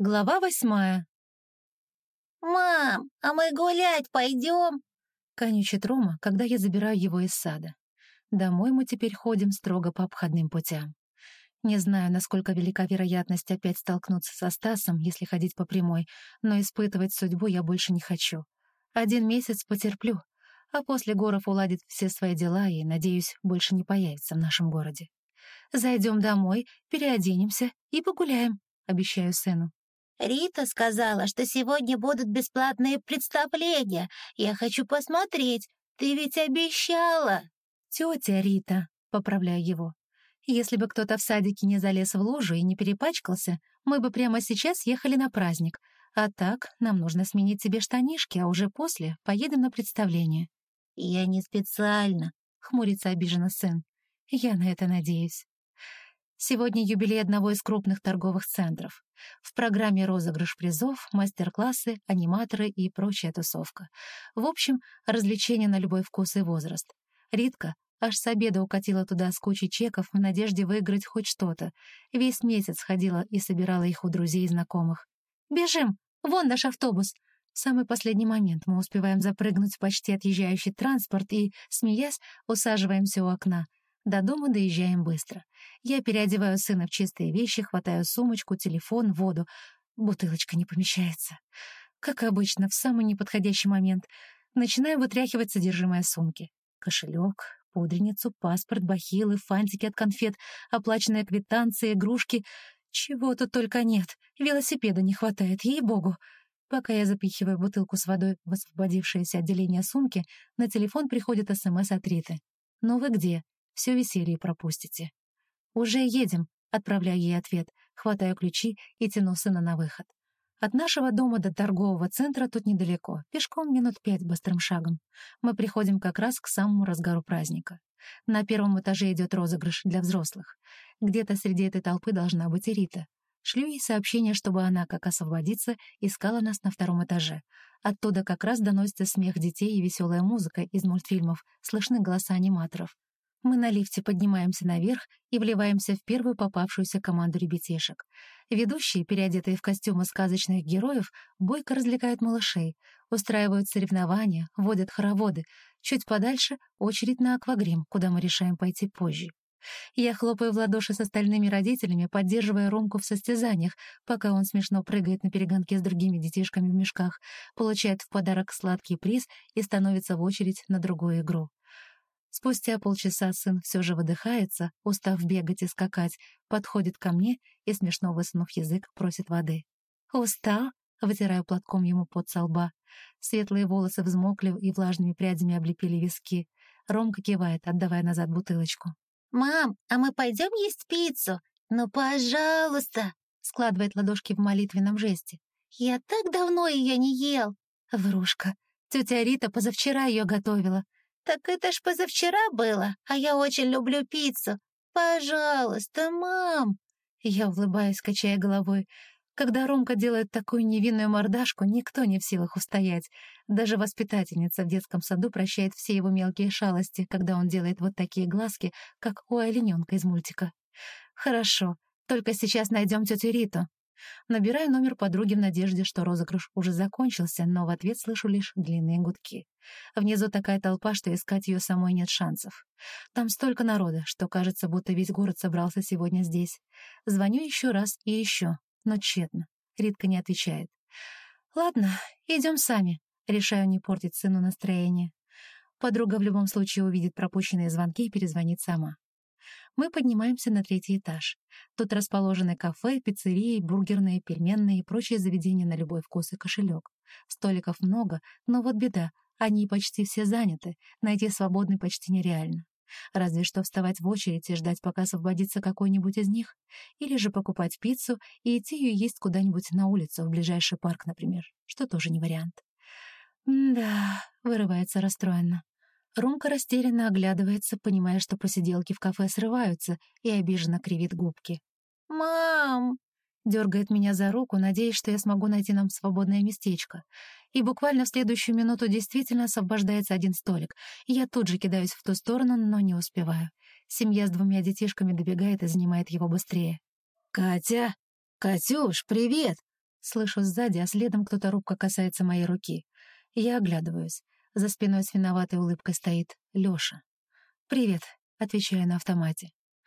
Глава 8. «Мам, а мы гулять пойдем?» — конючит Рома, когда я забираю его из сада. Домой мы теперь ходим строго по обходным путям. Не знаю, насколько велика вероятность опять столкнуться со Стасом, если ходить по прямой, но испытывать судьбу я больше не хочу. 1 месяц потерплю, а после Горов уладит все свои дела и, надеюсь, больше не появится в нашем городе. Зайдем домой, переоденемся и погуляем, обещаю сыну. «Рита сказала, что сегодня будут бесплатные представления. Я хочу посмотреть. Ты ведь обещала!» «Тетя Рита», — поправляю его. «Если бы кто-то в садике не залез в лужу и не перепачкался, мы бы прямо сейчас ехали на праздник. А так нам нужно сменить себе штанишки, а уже после поедем на представление». «Я не специально», — хмурится обиженно сын. «Я на это надеюсь». Сегодня юбилей одного из крупных торговых центров. В программе розыгрыш призов, мастер-классы, аниматоры и прочая тусовка. В общем, развлечения на любой вкус и возраст. Ритка аж с обеда укатила туда с кучей чеков в надежде выиграть хоть что-то. Весь месяц ходила и собирала их у друзей и знакомых. «Бежим! Вон наш автобус!» В самый последний момент мы успеваем запрыгнуть в почти отъезжающий транспорт и, смеясь, усаживаемся у окна. До дома доезжаем быстро. Я переодеваю сына в чистые вещи, хватаю сумочку, телефон, воду. Бутылочка не помещается. Как обычно, в самый неподходящий момент начинаю вытряхивать содержимое сумки. Кошелек, пудреницу, паспорт, бахилы, фантики от конфет, оплаченные квитанции, игрушки. Чего тут только нет. Велосипеда не хватает, ей-богу. Пока я запихиваю бутылку с водой в освободившееся отделение сумки, на телефон приходит СМС от Риты. «Ну вы где? Все веселье пропустите». «Уже едем», — отправляю ей ответ, хватаю ключи и тяну сына на выход. От нашего дома до торгового центра тут недалеко, пешком минут 5 быстрым шагом. Мы приходим как раз к самому разгару праздника. На 1-м этаже идет розыгрыш для взрослых. Где-то среди этой толпы должна быть и Рита. Шлю ей сообщение, чтобы она, как освободится, искала нас на 2-м этаже. Оттуда как раз доносится смех детей и веселая музыка из мультфильмов, слышны голоса аниматоров. Мы на лифте поднимаемся наверх и вливаемся в первую попавшуюся команду ребятишек. Ведущие, переодетые в костюмы сказочных героев, бойко развлекают малышей, устраивают соревнования, водят хороводы. Чуть подальше — очередь на аквагрим, куда мы решаем пойти позже. Я хлопаю в ладоши с остальными родителями, поддерживая Ромку в состязаниях, пока он смешно прыгает на перегонке с другими детишками в мешках, получает в подарок сладкий приз и становится в очередь на другую игру. Спустя полчаса сын все же выдыхается, устав бегать и скакать, подходит ко мне и, смешно высунув язык, просит воды. «Устал?» — вытираю платком ему пот со лба. Светлые волосы взмокли и влажными прядями облепили виски. Ромка кивает, отдавая назад бутылочку. «Мам, а мы пойдем есть пиццу? Ну, пожалуйста!» — складывает ладошки в молитвенном жесте. «Я так давно ее не ел!» «Врушка, тетя Рита позавчера ее готовила». «Так это ж позавчера было, а я очень люблю пиццу. Пожалуйста, мам!» Я улыбаюсь, качая головой. Когда Ромка делает такую невинную мордашку, никто не в силах устоять. Даже воспитательница в детском саду прощает все его мелкие шалости, когда он делает вот такие глазки, как у олененка из мультика. «Хорошо, только сейчас найдем тетю Риту». Набираю номер подруги в надежде, что розыгрыш уже закончился, но в ответ слышу лишь длинные гудки. Внизу такая толпа, что искать ее самой нет шансов. Там столько народа, что кажется, будто весь город собрался сегодня здесь. Звоню еще раз и еще, но тщетно. Ритка не отвечает. «Ладно, идем сами», — решаю не портить сыну настроение. Подруга в любом случае увидит пропущенные звонки и перезвонит сама. Мы поднимаемся на 3-й этаж. Тут расположены кафе, пиццерии, бургерные, пельменные и прочие заведения на любой вкус и кошелек. Столиков много, но вот беда, они почти все заняты, найти свободный почти нереально. Разве что вставать в очередь и ждать, пока освободится какой-нибудь из них, или же покупать пиццу и идти ее есть куда-нибудь на улицу, в ближайший парк, например, что тоже не вариант. «Да», — вырывается расстроенно. Ромка растерянно оглядывается, понимая, что посиделки в кафе срываются, и обиженно кривит губки. «Мам!» — дергает меня за руку, надеясь, что я смогу найти нам свободное местечко. И буквально в следующую минуту действительно освобождается один столик. Я тут же кидаюсь в ту сторону, но не успеваю. Семья с 2 детишками добегает и занимает его быстрее. «Катя! Катюш, привет!» Слышу сзади, а следом кто-то робко касается моей руки. Я оглядываюсь. За спиной с виноватой улыбкой стоит Лёша. «Привет», — отвечаю на автомате.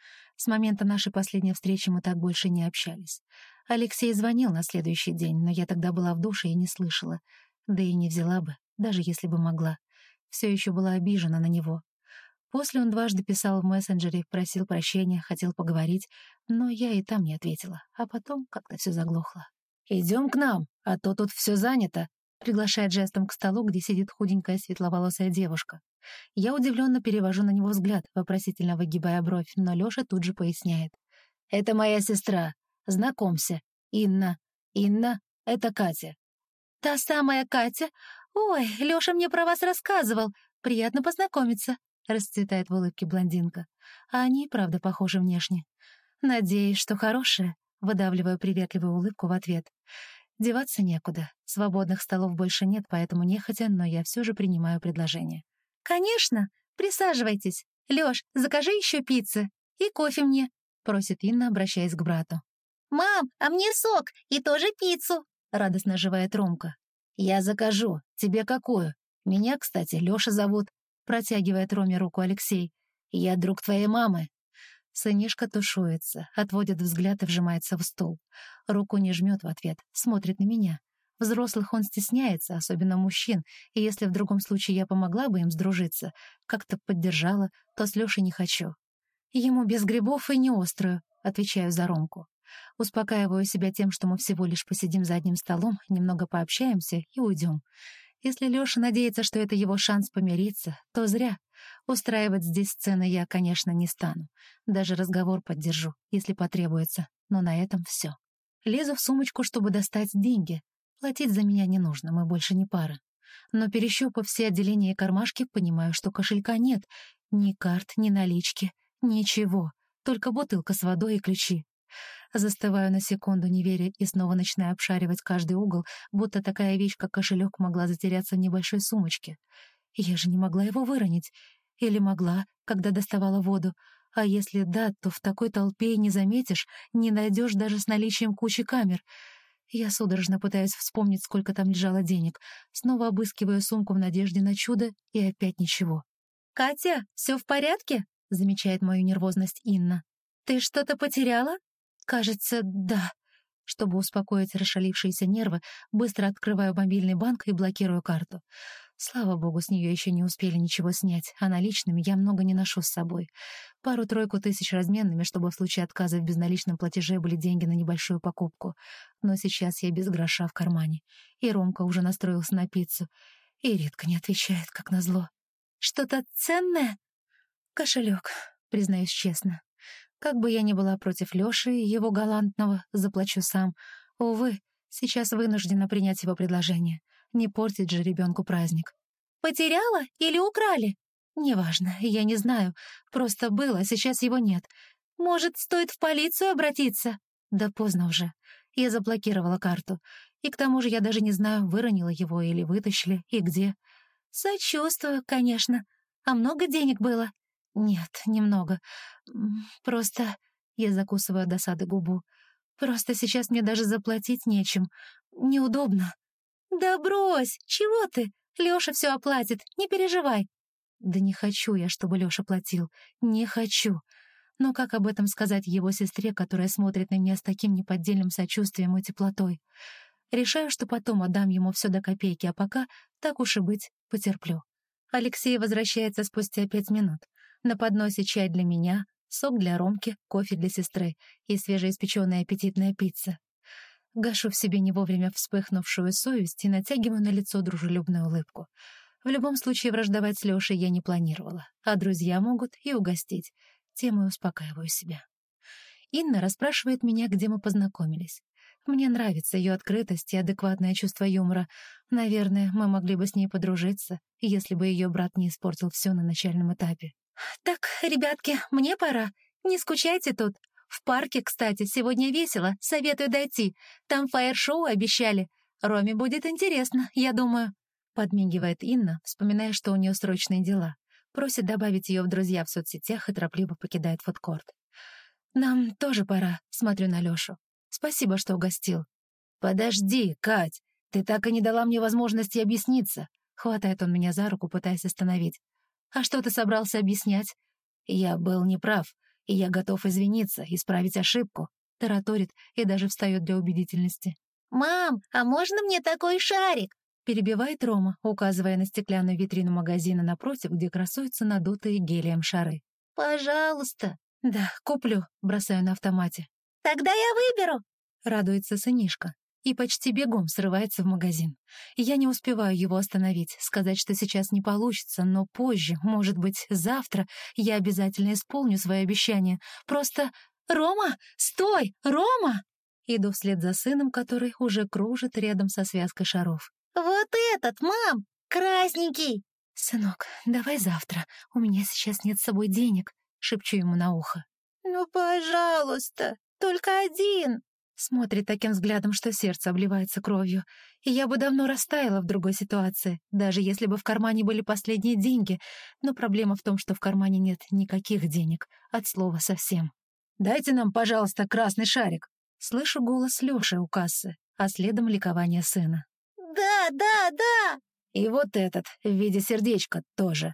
С момента нашей последней встречи мы так больше не общались. Алексей звонил на следующий день, но я тогда была в душе и не слышала. Да и не взяла бы, даже если бы могла. Все еще была обижена на него. После он дважды писал в мессенджере, просил прощения, хотел поговорить, но я и там не ответила, а потом как-то все заглохло. «Идем к нам, а то тут все занято», — приглашает жестом к столу, где сидит худенькая светловолосая девушка. Я удивленно перевожу на него взгляд, вопросительно выгибая бровь, но Лёша тут же поясняет. «Это моя сестра. Знакомься. Инна. Инна — это Катя». «Та самая Катя? Ой, Лёша мне про вас рассказывал. Приятно познакомиться», — расцветает в улыбке блондинка. А они, правда, похожи внешне. «Надеюсь, что хорошая», — выдавливаю приветливую улыбку в ответ. Деваться некуда. Свободных столов больше нет, поэтому нехотя, но я все же принимаю предложение. «Конечно, присаживайтесь. Лёш, закажи еще пиццы и кофе мне», — просит Инна, обращаясь к брату. «Мам, а мне сок и тоже пиццу», — радостно оживает Ромка. «Я закажу. Тебе какую? Меня, кстати, Лёша зовут», — протягивает Роме руку Алексей. «Я друг твоей мамы». Сынишка тушуется, отводит взгляд и вжимается в стул. Руку не жмет в ответ, смотрит на меня. Взрослых он стесняется, особенно мужчин, и если в другом случае я помогла бы им сдружиться, как-то поддержала, то с Лёшей не хочу. Ему без грибов и не острую, отвечаю за Ромку. Успокаиваю себя тем, что мы всего лишь посидим за одним столом, немного пообщаемся и уйдем. Если Лёша надеется, что это его шанс помириться, то зря. Устраивать здесь сцены я, конечно, не стану. Даже разговор поддержу, если потребуется, но на этом все. Лезу в сумочку, чтобы достать деньги. Платить за меня не нужно, мы больше не пара. Но перещупав все отделения и кармашки, понимаю, что кошелька нет. Ни карт, ни налички, ничего. Только бутылка с водой и ключи. Застываю на секунду, не веря, и снова начинаю обшаривать каждый угол, будто такая вещь, как кошелек, могла затеряться в небольшой сумочке. Я же не могла его выронить. Или могла, когда доставала воду. А если да, то в такой толпе и не заметишь, не найдешь даже с наличием кучи камер. Я судорожно пытаюсь вспомнить, сколько там лежало денег. Снова обыскиваю сумку в надежде на чудо, и опять ничего. «Катя, все в порядке?» — замечает мою нервозность Инна. «Ты что-то потеряла?» «Кажется, да». Чтобы успокоить расшалившиеся нервы, быстро открываю мобильный банк и блокирую карту. Слава богу, с нее еще не успели ничего снять, а наличными я много не ношу с собой. Пару-тройку тысяч разменными, чтобы в случае отказа в безналичном платеже были деньги на небольшую покупку. Но сейчас я без гроша в кармане. И Ромка уже настроился на пиццу. И редко не отвечает, как назло. «Что-то ценное?» «Кошелек», признаюсь честно. Как бы я ни была против Лёши и его галантного, заплачу сам. Увы, сейчас вынуждена принять его предложение. Не портить же ребенку праздник. «Потеряла или украли?» «Неважно, я не знаю. Просто было, а сейчас его нет. Может, стоит в полицию обратиться?» Да поздно уже. Я заблокировала карту. И к тому же я даже не знаю, выронила его или вытащили, и где. «Сочувствую, конечно. А много денег было?» «Нет, немного. Просто...» Я закусываю от досады губу. «Просто сейчас мне даже заплатить нечем. Неудобно». «Да брось! Чего ты? Лёша все оплатит, не переживай». Да не хочу я, чтобы Лёша платил. Не хочу. Но как об этом сказать его сестре, которая смотрит на меня с таким неподдельным сочувствием и теплотой? Решаю, что потом отдам ему все до копейки, а пока, так уж и быть, потерплю. Алексей возвращается спустя 5 минут. На подносе чай для меня, сок для Ромки, кофе для сестры и свежеиспеченная аппетитная пицца. Гашу в себе не вовремя вспыхнувшую совесть и натягиваю на лицо дружелюбную улыбку. В любом случае враждовать с Лешей я не планировала, а друзья могут и угостить. Тем и успокаиваю себя. Инна расспрашивает меня, где мы познакомились. Мне нравится ее открытость и адекватное чувство юмора. Наверное, мы могли бы с ней подружиться, если бы ее брат не испортил все на начальном этапе. «Так, ребятки, мне пора. Не скучайте тут. В парке, кстати, сегодня весело. Советую дойти. Там фаер-шоу обещали. Роме будет интересно, я думаю». Подмигивает Инна, вспоминая, что у нее срочные дела. Просит добавить ее в друзья в соцсетях и торопливо покидает фудкорт. «Нам тоже пора», — смотрю на Лешу. «Спасибо, что угостил». «Подожди, Кать, ты так и не дала мне возможности объясниться». Хватает он меня за руку, пытаясь остановить. «А что ты собрался объяснять?» «Я был неправ, и я готов извиниться, исправить ошибку», — тараторит и даже встает для убедительности. «Мам, а можно мне такой шарик?» Перебивает Рома, указывая на стеклянную витрину магазина напротив, где красуются надутые гелием шары. «Пожалуйста». «Да, куплю», — бросаю на автомате. «Тогда я выберу». Радуется сынишка и почти бегом срывается в магазин. Я не успеваю его остановить, сказать, что сейчас не получится, но позже, может быть, завтра, я обязательно исполню свои обещания. Просто «Рома, стой! Рома!» Иду вслед за сыном, который уже кружит рядом со связкой шаров. «Вот этот, мам! Красненький!» «Сынок, давай завтра. У меня сейчас нет с собой денег», — шепчу ему на ухо. «Ну, пожалуйста, только один!» Смотрит таким взглядом, что сердце обливается кровью. И я бы давно растаяла в другой ситуации, даже если бы в кармане были последние деньги. Но проблема в том, что в кармане нет никаких денег. От слова совсем. «Дайте нам, пожалуйста, красный шарик!» Слышу голос Лёши у кассы, а следом ликование сына. «Да, да, да!» И вот этот, в виде сердечка, тоже.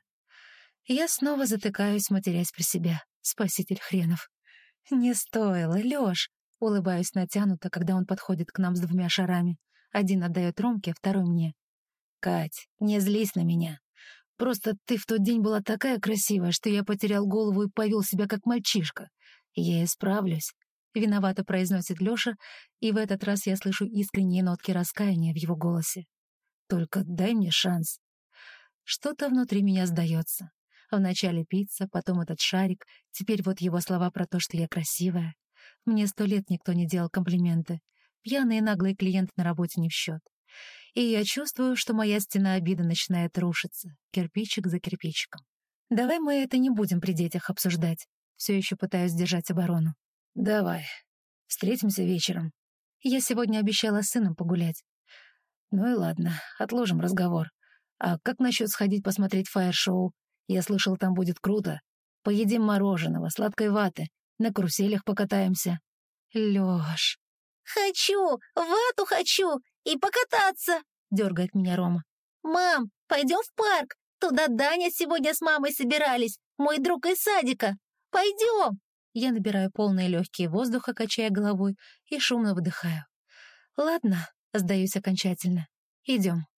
Я снова затыкаюсь, матерясь про себя. Спаситель хренов. «Не стоило, Лёш!» Улыбаюсь натянуто, когда он подходит к нам с 2 шарами. Один отдает Ромке, а второй мне. «Кать, не злись на меня. Просто ты в тот день была такая красивая, что я потерял голову и повел себя как мальчишка. Я исправлюсь», — виновато произносит Лёша, и в этот раз я слышу искренние нотки раскаяния в его голосе. «Только дай мне шанс». Что-то внутри меня сдается. Вначале пицца, потом этот шарик, теперь вот его слова про то, что я красивая. Мне 100 лет никто не делал комплименты. Пьяные наглые клиенты на работе не в счет. И я чувствую, что моя стена обиды начинает рушиться, кирпичик за кирпичиком. Давай мы это не будем при детях обсуждать. Все еще пытаюсь держать оборону. Давай. Встретимся вечером. Я сегодня обещала с сыном погулять. Ну и ладно, отложим разговор. А как насчет сходить посмотреть фаер-шоу? Я слышал, там будет круто. Поедим мороженого, сладкой ваты, на каруселях покатаемся. Лёш. «Хочу! Вату хочу! И покататься!» — дергает меня Рома. «Мам, пойдем в парк! Туда Даня сегодня с мамой собирались, мой друг из садика! Пойдем!» Я набираю полные легкие воздуха, качая головой, и шумно выдыхаю. «Ладно», — сдаюсь окончательно. «Идем».